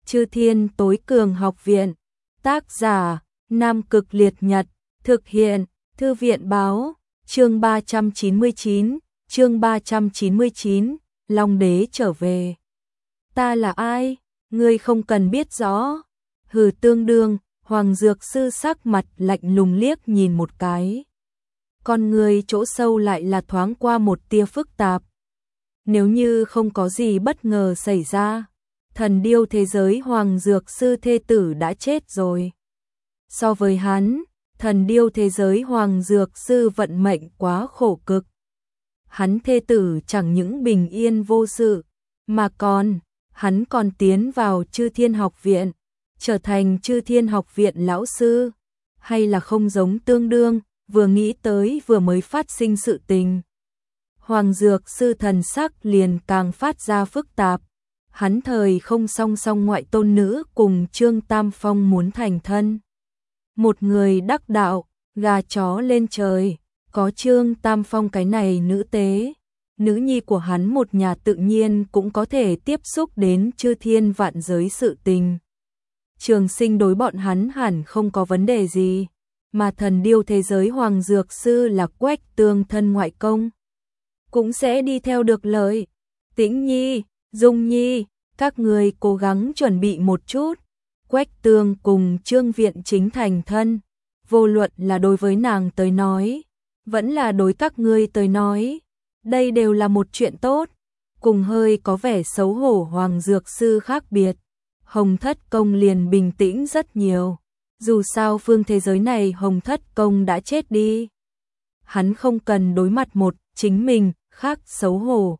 Chư Thiên Tối Cường Học Viện. Tác giả: Nam Cực Liệt Nhật. Thực hiện: Thư viện Báo. Chương 399. Chương 399. Long Đế trở về. Ta là ai? Ngươi không cần biết rõ. Hừ, tương đương. Hoàng Dược Sư sắc mặt lạnh lùng liếc nhìn một cái. Con người chỗ sâu lại là thoáng qua một tia phức tạp. Nếu như không có gì bất ngờ xảy ra, thần điêu thế giới Hoàng Dược Sư thê tử đã chết rồi. So với hắn, thần điêu thế giới Hoàng Dược Sư vận mệnh quá khổ cực. Hắn thê tử chẳng những bình yên vô sự, mà hắn còn tiến vào Chư Thiên Học Viện, trở thành Chư Thiên Học Viện lão sư, hay là không giống tương đương, vừa nghĩ tới vừa mới phát sinh sự tình. Hoàng Dược Sư thần sắc liền càng phát ra phức tạp, hắn thời không song song ngoại tôn nữ cùng Trương Tam Phong muốn thành thân. Một người đắc đạo, gà chó lên trời, có Trương Tam Phong cái này nữ tế. Nữ nhi của hắn một nhà tự nhiên cũng có thể tiếp xúc đến chư thiên vạn giới sự tình. Trường sinh đối bọn hắn hẳn không có vấn đề gì, mà thần điêu thế giới Hoàng Dược Sư là Quách Tương thân ngoại công, cũng sẽ đi theo được lợi. Tĩnh Nhi, Dung Nhi, các người cố gắng chuẩn bị một chút. Quách Tương cùng Trương Viện Chính thành thân, vô luận là đối với nàng tới nói, vẫn là đối các ngươi tới nói, đây đều là một chuyện tốt. Cùng hơi có vẻ xấu hổ Hoàng Dược Sư khác biệt, Hồng Thất Công liền bình tĩnh rất nhiều. Dù sao phương thế giới này Hồng Thất Công đã chết đi, hắn không cần đối mặt một chính mình khác xấu hổ,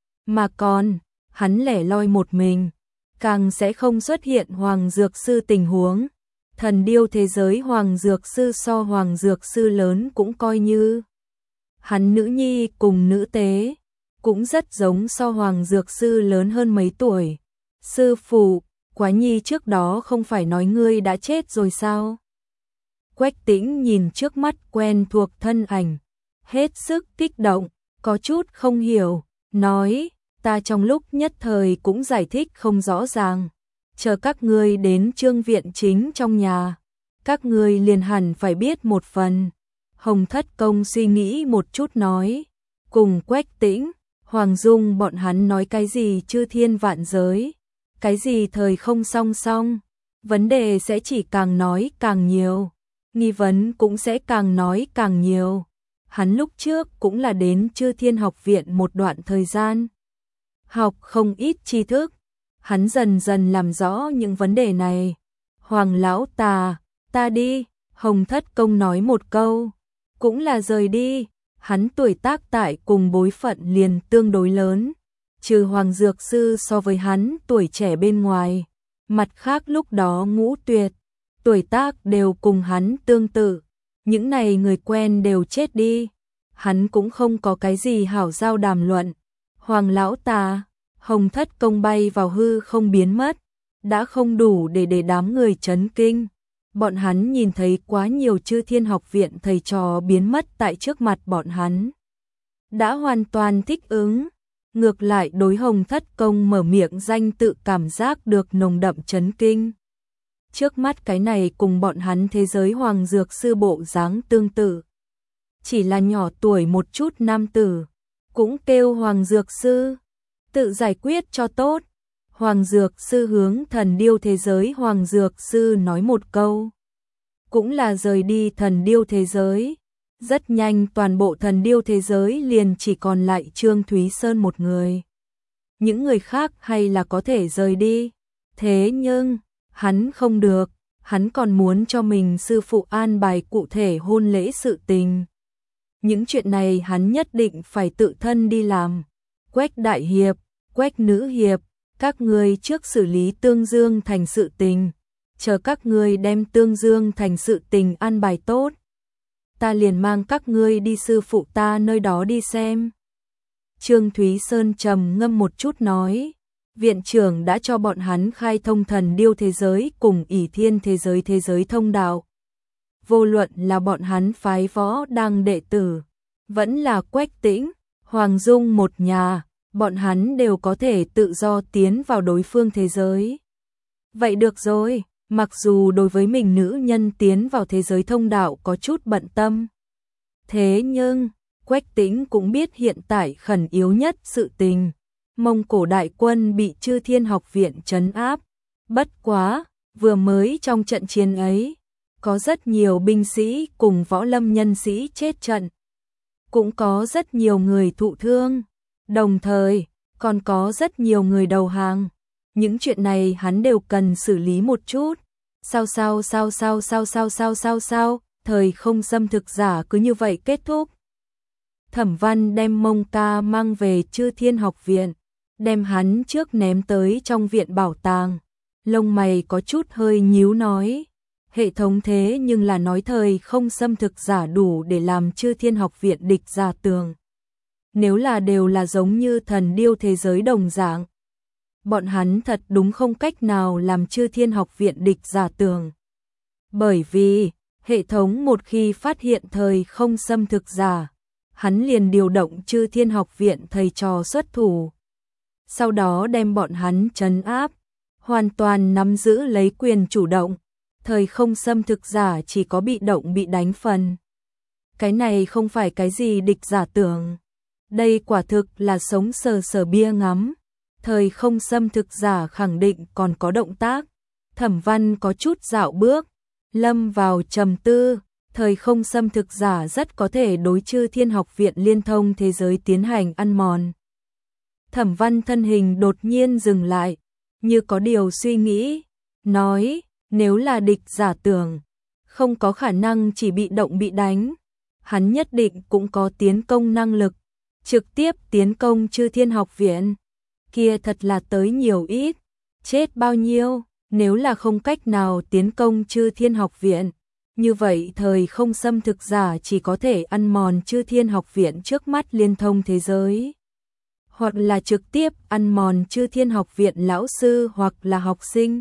mà còn hắn lẻ loi một mình, càng sẽ không xuất hiện Hoàng Dược Sư tình huống. Thần điêu thế giới Hoàng Dược Sư so Hoàng Dược Sư lớn cũng coi như. Hắn nữ nhi cùng nữ tế cũng rất giống so Hoàng Dược Sư lớn hơn mấy tuổi. Sư phụ, Quá Nhi trước đó không phải nói ngươi đã chết rồi sao? Quách Tĩnh nhìn trước mắt quen thuộc thân ảnh, hết sức kích động, có chút không hiểu, nói, ta trong lúc nhất thời cũng giải thích không rõ ràng, chờ các ngươi đến Trương Viện Chính trong nhà, các ngươi liền hẳn phải biết một phần. Hồng Thất Công suy nghĩ một chút nói, cùng Quách Tĩnh, Hoàng Dung bọn hắn nói cái gì chư thiên vạn giới, cái gì thời không song song, vấn đề sẽ chỉ càng nói càng nhiều, nghi vấn cũng sẽ càng nói càng nhiều. Hắn lúc trước cũng là đến Chư Thiên Học Viện một đoạn thời gian, học không ít tri thức, hắn dần dần làm rõ những vấn đề này. Hoàng lão ta đi, Hồng Thất Công nói một câu, cũng là rời đi. Hắn tuổi tác tại cùng bối phận liền tương đối lớn, trừ Hoàng Dược Sư so với hắn tuổi trẻ bên ngoài, mặt khác lúc đó Ngũ Tuyệt, tuổi tác đều cùng hắn tương tự. Những này người quen đều chết đi, hắn cũng không có cái gì hảo giao đàm luận. Hoàng lão Hồng Thất Công bay vào hư không biến mất, đã không đủ để đám người chấn kinh. Bọn hắn nhìn thấy quá nhiều Chư Thiên Học Viện thầy trò biến mất tại trước mặt bọn hắn, đã hoàn toàn thích ứng. Ngược lại đối Hồng Thất Công mở miệng danh tự cảm giác được nồng đậm chấn kinh. Trước mắt cái này cùng bọn hắn thế giới Hoàng Dược Sư bộ dáng tương tự, chỉ là nhỏ tuổi một chút nam tử, cũng kêu Hoàng Dược Sư, tự giải quyết cho tốt. Hoàng Dược Sư hướng thần điêu thế giới Hoàng Dược Sư nói một câu, cũng là rời đi thần điêu thế giới. Rất nhanh toàn bộ thần điêu thế giới liền chỉ còn lại Trương Thúy Sơn một người. Những người khác hay là có thể rời đi, thế nhưng hắn không được, hắn còn muốn cho mình sư phụ an bài cụ thể hôn lễ sự tình. Những chuyện này hắn nhất định phải tự thân đi làm. Quách Đại Hiệp, Quách Nữ Hiệp, các ngươi trước xử lý Tương Dương Thành sự tình, chờ các ngươi đem Tương Dương Thành sự tình an bài tốt, ta liền mang các ngươi đi sư phụ ta nơi đó đi xem. Trương Thúy Sơn trầm ngâm một chút nói, viện trưởng đã cho bọn hắn khai thông thần điêu thế giới cùng ỷ thiên thế giới thông đạo. Vô luận là bọn hắn phái võ đang đệ tử, vẫn là Quách Tĩnh, Hoàng Dung một nhà, bọn hắn đều có thể tự do tiến vào đối phương thế giới. Vậy được rồi, mặc dù đối với mình nữ nhân tiến vào thế giới thông đạo có chút bận tâm. Thế nhưng, Quách Tĩnh cũng biết hiện tại khẩn yếu nhất sự tình. Mông Cổ đại quân bị Chư Thiên Học viện trấn áp. Bất quá, vừa mới trong trận chiến ấy, có rất nhiều binh sĩ cùng võ lâm nhân sĩ chết trận. Cũng có rất nhiều người thụ thương. Đồng thời, còn có rất nhiều người đầu hàng. Những chuyện này hắn đều cần xử lý một chút. Sao, thời không xâm thực giả cứ như vậy kết thúc. Thẩm Văn đem Mông Ca mang về Chư Thiên Học viện, đem hắn trước ném tới trong viện bảo tàng. Lông mày có chút hơi nhíu nói, hệ thống thế nhưng là nói thời không xâm thực giả đủ để làm Chư Thiên Học viện địch giả tường. Nếu là đều là giống như thần điêu thế giới đồng dạng, bọn hắn thật đúng không cách nào làm Chư Thiên Học viện địch giả tường. Bởi vì, hệ thống một khi phát hiện thời không xâm thực giả, hắn liền điều động Chư Thiên Học viện thầy trò xuất thủ. Sau đó đem bọn hắn trấn áp, hoàn toàn nắm giữ lấy quyền chủ động. Thời không xâm thực giả chỉ có bị động bị đánh phần. Cái này không phải cái gì địch giả tưởng. Đây quả thực là sống sờ sờ bia ngắm. Thời không xâm thực giả khẳng định còn có động tác. Thẩm Văn có chút dạo bước, lâm vào trầm tư. Thời không xâm thực giả rất có thể đối Chư Thiên Học viện liên thông thế giới tiến hành ăn mòn. Thẩm Văn thân hình đột nhiên dừng lại, như có điều suy nghĩ, nói, nếu là địch giả tưởng, không có khả năng chỉ bị động bị đánh, hắn nhất định cũng có tiến công năng lực, trực tiếp tiến công Chư Thiên Học viện, kia thật là tới nhiều ít, chết bao nhiêu, nếu là không cách nào tiến công Chư Thiên Học viện, như vậy thời không xâm thực giả chỉ có thể ăn mòn Chư Thiên Học viện trước mắt liên thông thế giới. Hoặc là trực tiếp ăn mòn Chư Thiên Học viện lão sư hoặc là học sinh.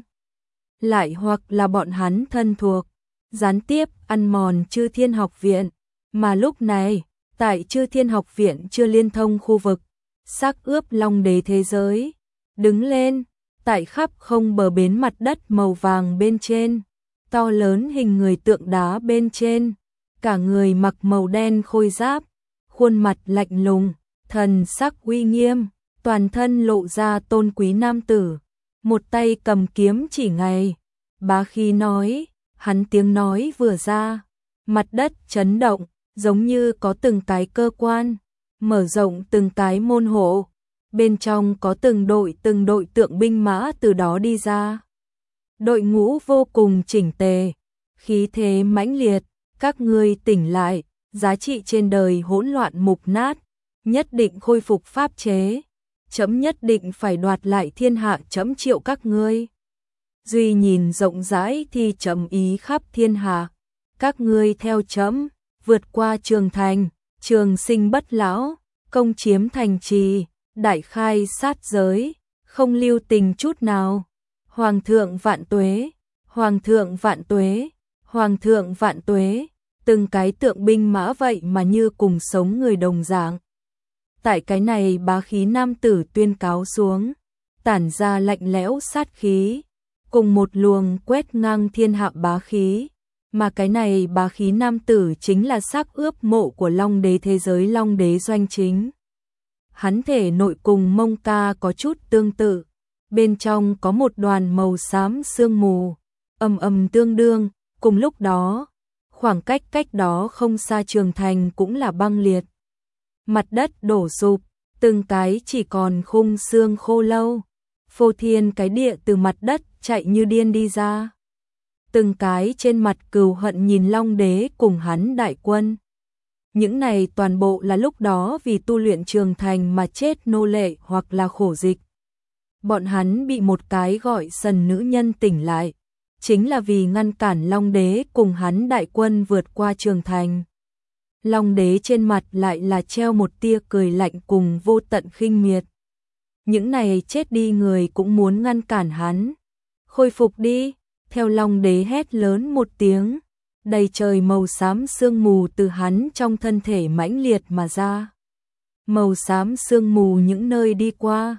Lại hoặc là bọn hắn thân thuộc, gián tiếp ăn mòn Chư Thiên Học viện. Mà lúc này, tại Chư Thiên Học viện chưa liên thông khu vực, xác ướp long đế thế giới, đứng lên, tại khắp không bờ bến mặt đất màu vàng bên trên, to lớn hình người tượng đá bên trên, cả người mặc màu đen khôi giáp, khuôn mặt lạnh lùng, thần sắc uy nghiêm, toàn thân lộ ra tôn quý nam tử, một tay cầm kiếm chỉ ngày, bá khí nói, hắn tiếng nói vừa ra, mặt đất chấn động, giống như có từng cái cơ quan, mở rộng từng cái môn hộ, bên trong có từng đội tượng binh mã từ đó đi ra. Đội ngũ vô cùng chỉnh tề, khí thế mãnh liệt, các ngươi tỉnh lại, giá trị trên đời hỗn loạn mục nát, nhất định khôi phục pháp chế, chấm nhất định phải đoạt lại thiên hạ, chấm triệu các ngươi. Duy nhìn rộng rãi thì chấm ý khắp thiên hạ, các ngươi theo chấm, vượt qua trường thành, trường sinh bất lão, công chiếm thành trì, đại khai sát giới, không lưu tình chút nào. Hoàng thượng vạn tuế, hoàng thượng vạn tuế, hoàng thượng vạn tuế, từng cái tượng binh mã vậy mà như cùng sống người đồng dạng. Tại cái này bá khí nam tử tuyên cáo xuống, tản ra lạnh lẽo sát khí, cùng một luồng quét ngang thiên hạ bá khí, mà cái này bá khí nam tử chính là xác ướp mộ của Long đế thế giới, Long đế doanh chính. Hắn thể nội cùng Mông Ca có chút tương tự, bên trong có một đoàn màu xám sương mù, ầm ầm tương đương, cùng lúc đó, khoảng cách đó không xa trường thành cũng là băng liệt. Mặt đất đổ sụp, từng cái chỉ còn khung xương khô lâu, phô thiên cái địa từ mặt đất chạy như điên đi ra. Từng cái trên mặt cừu hận nhìn Long đế cùng hắn đại quân. Những này toàn bộ là lúc đó vì tu luyện trường thành mà chết nô lệ hoặc là khổ dịch. Bọn hắn bị một cái gọi sần nữ nhân tỉnh lại, chính là vì ngăn cản Long đế cùng hắn đại quân vượt qua trường thành. Long đế trên mặt lại là treo một tia cười lạnh cùng vô tận khinh miệt. Những này chết đi người cũng muốn ngăn cản hắn. Khôi phục đi, theo Long đế hét lớn một tiếng, đầy trời màu xám sương mù từ hắn trong thân thể mãnh liệt mà ra. Màu xám sương mù những nơi đi qua,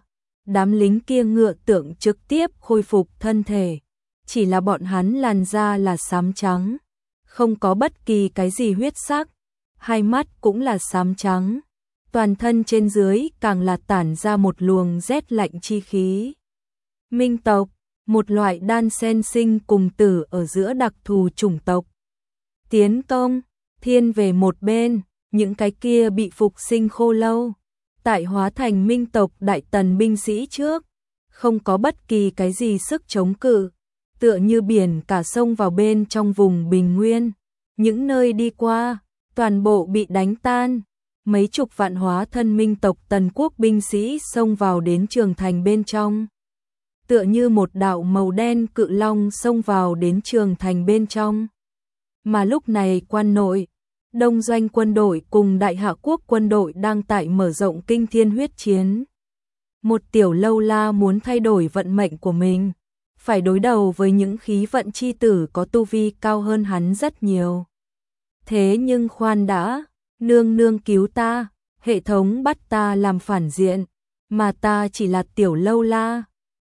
đám lính kia ngựa tượng trực tiếp khôi phục thân thể, chỉ là bọn hắn làn da là xám trắng, không có bất kỳ cái gì huyết sắc, hai mắt cũng là xám trắng, toàn thân trên dưới càng là tản ra một luồng rét lạnh chi khí. Minh tộc, một loại đan xen sinh cùng tử ở giữa đặc thù chủng tộc. Tiến công, thiên về một bên, những cái kia bị phục sinh khô lâu, tại hóa thành minh tộc đại tần binh sĩ trước, không có bất kỳ cái gì sức chống cự, tựa như biển cả sông vào bên trong vùng bình nguyên, những nơi đi qua, toàn bộ bị đánh tan, mấy chục vạn hóa thân minh tộc tần quốc binh sĩ xông vào đến trường thành bên trong. Tựa như một đạo màu đen cự long xông vào đến trường thành bên trong. Mà lúc này quan nội, Đông Doanh quân đội cùng Đại Hạ quốc quân đội đang tại mở rộng kinh thiên huyết chiến. Một tiểu lâu la muốn thay đổi vận mệnh của mình, phải đối đầu với những khí vận chi tử có tu vi cao hơn hắn rất nhiều. Thế nhưng khoan đã, nương nương cứu ta, hệ thống bắt ta làm phản diện, mà ta chỉ là tiểu lâu la,